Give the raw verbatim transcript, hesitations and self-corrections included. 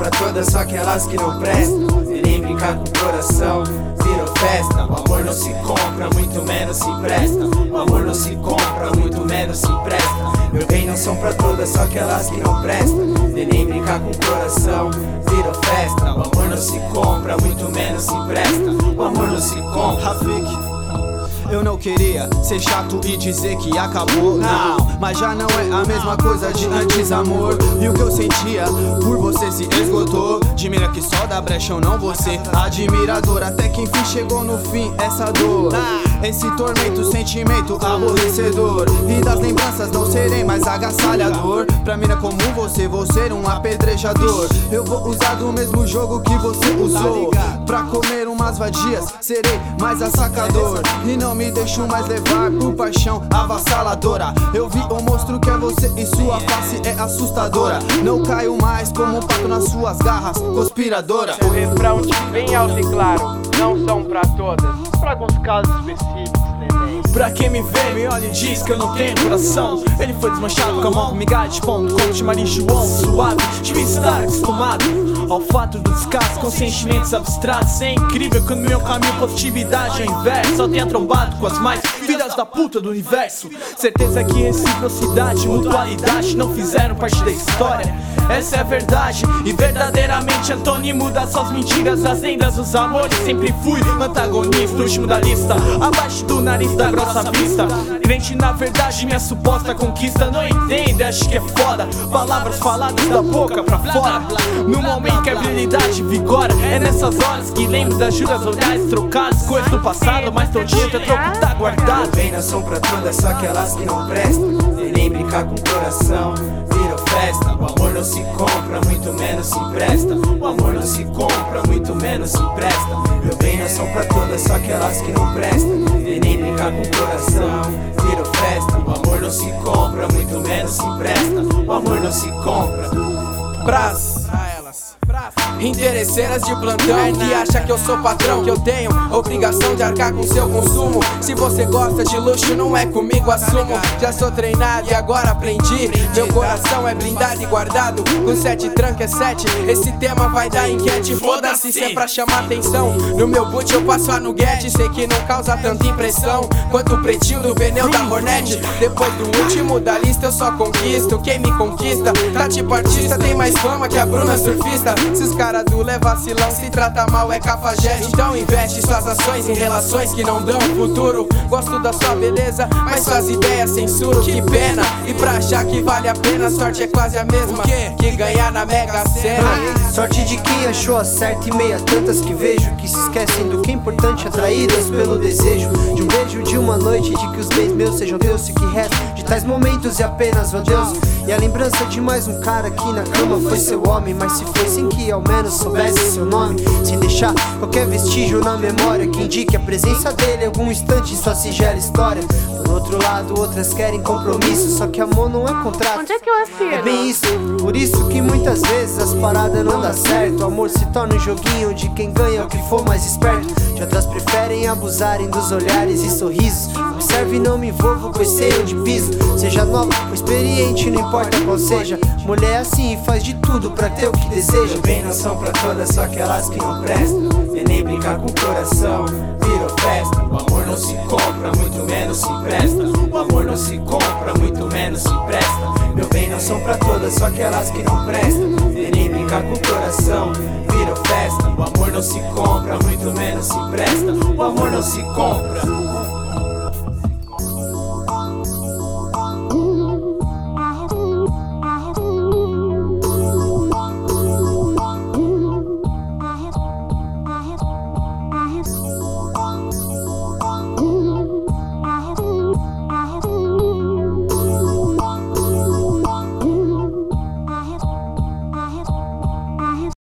pra todas aquelas que não prestam. E nem brincar com o coração, virou festa. O amor não se compra, muito menos se empresta. O amor não se compra, muito menos se empresta. Meu bem, não são pra todas só aquelas que não prestam. E nem brincar com o coração, virou festa. O amor não se compra, muito menos se empresta. O amor não se compra. Rafik, eu não queria ser chato e dizer que acabou, não, mas já não é a mesma coisa de antes, amor. E o que eu sentia por você se esgotou. De mira que só dá brecha, eu não vou ser admirador. Até que enfim chegou no fim essa dor, esse tormento, sentimento aborrecedor. E das lembranças não serei mais agasalhador. Pra mina como você, vou ser um apedrejador. Eu vou usar do mesmo jogo que você usou. Pra comer umas vadias, serei mais assacador. E não me deixo mais levar por paixão avassaladora. Eu vi o monstro que é você e sua face é assustadora. Não caio mais como um pato nas suas garras, conspiradora. O refrão de bem alto e claro, não são pra todas, pra alguns casos específicos, neném. Pra quem me vê, me olha e diz que eu não tenho coração. Ele foi desmanchado com a mão com migalha de pão. Como de Maria João, suave, devia estar acostumado ao fato do descaso com sentimentos abstratos. É incrível que no meu caminho positividade é inverso. Só tenho trombado com as mais filhas da puta do universo. Certeza que reciprocidade, mutualidade não fizeram parte da história. Essa é a verdade, e verdadeiramente antônimo das suas mentiras, as lendas, os amores. Sempre fui antagonista, último da lista, abaixo do nariz da grossa vista. Crente na verdade, minha suposta conquista. Não entende, acho que é foda, palavras faladas da boca pra fora. No momento que a virilidade vigora, é nessas horas que lembro das juras, olhares trocados, coisas do passado, mas todinho teu troco tá guardado. Bem, não são pra todas só aquelas que não prestam. E nem brincar com o coração, virou festa. O amor não se compra, muito menos se empresta. O amor não se compra, muito menos se empresta. Meu bem, não são pra todas só aquelas que não prestam. E nem brincar com o coração, virou festa. O amor não se compra, muito menos se empresta. O amor não se compra. Brás pra elas, interesseiras de plantão que acha que eu sou patrão, que eu tenho obrigação de arcar com seu consumo. Se você gosta de luxo, não é comigo, assumo. Já sou treinado e agora aprendi. Meu coração é blindado e guardado com sete tranca é sete. Esse tema vai dar enquete, foda-se se é pra chamar atenção. No meu boot eu passo a nuguete, sei que não causa tanta impressão quanto o pretinho do pneu da Hornet. Depois do último da lista eu só conquisto. Quem me conquista, tá tipo artista, tem mais fama que a Bruna surfista. Se os cara do lé vacilão se trata mal é cafajeste. Então investe suas ações em relações que não dão futuro. Gosto da sua beleza, mas suas ideias censuro. Que pena, e pra achar que vale a pena, sorte é quase a mesma que ganhar na Mega Sena. Sorte de quem achou a certa e meia tantas que vejo que se esquecem do que é importante, atraídas pelo desejo de um beijo, de uma noite, de que os bens meus sejam Deus e que resto de tais momentos e apenas, oh Deus. E a lembrança de mais um cara aqui na cama foi seu homem, mas se foi sem que ao menos soubesse seu nome, sem deixar qualquer vestígio na memória que indique a presença dele em algum instante em sua sigela história. Por outro lado, outras querem compromisso, só que amor não é contrato. Onde é que eu assino? É bem isso, por isso que muitas vezes as paradas não dá certo. O amor se torna um joguinho de quem ganha o que for mais esperto. De outras preferem abusarem dos olhares e sorrisos. Observe e não me envolvo, pois sei onde piso. Seja nova ou experiente, não importa qual seja. Mulher é assim e faz de tudo pra ter o que deseja. Meu bem, não são pra todas só aquelas que não prestam. E nem brincar com o coração, virou festa. O amor não se compra, muito menos se empresta. O amor não se compra, muito menos se empresta. Meu bem, não são pra todas só aquelas que não prestam. E nem brincar com o coração, virou festa. O amor não se compra, muito menos se empresta. O amor não se compra.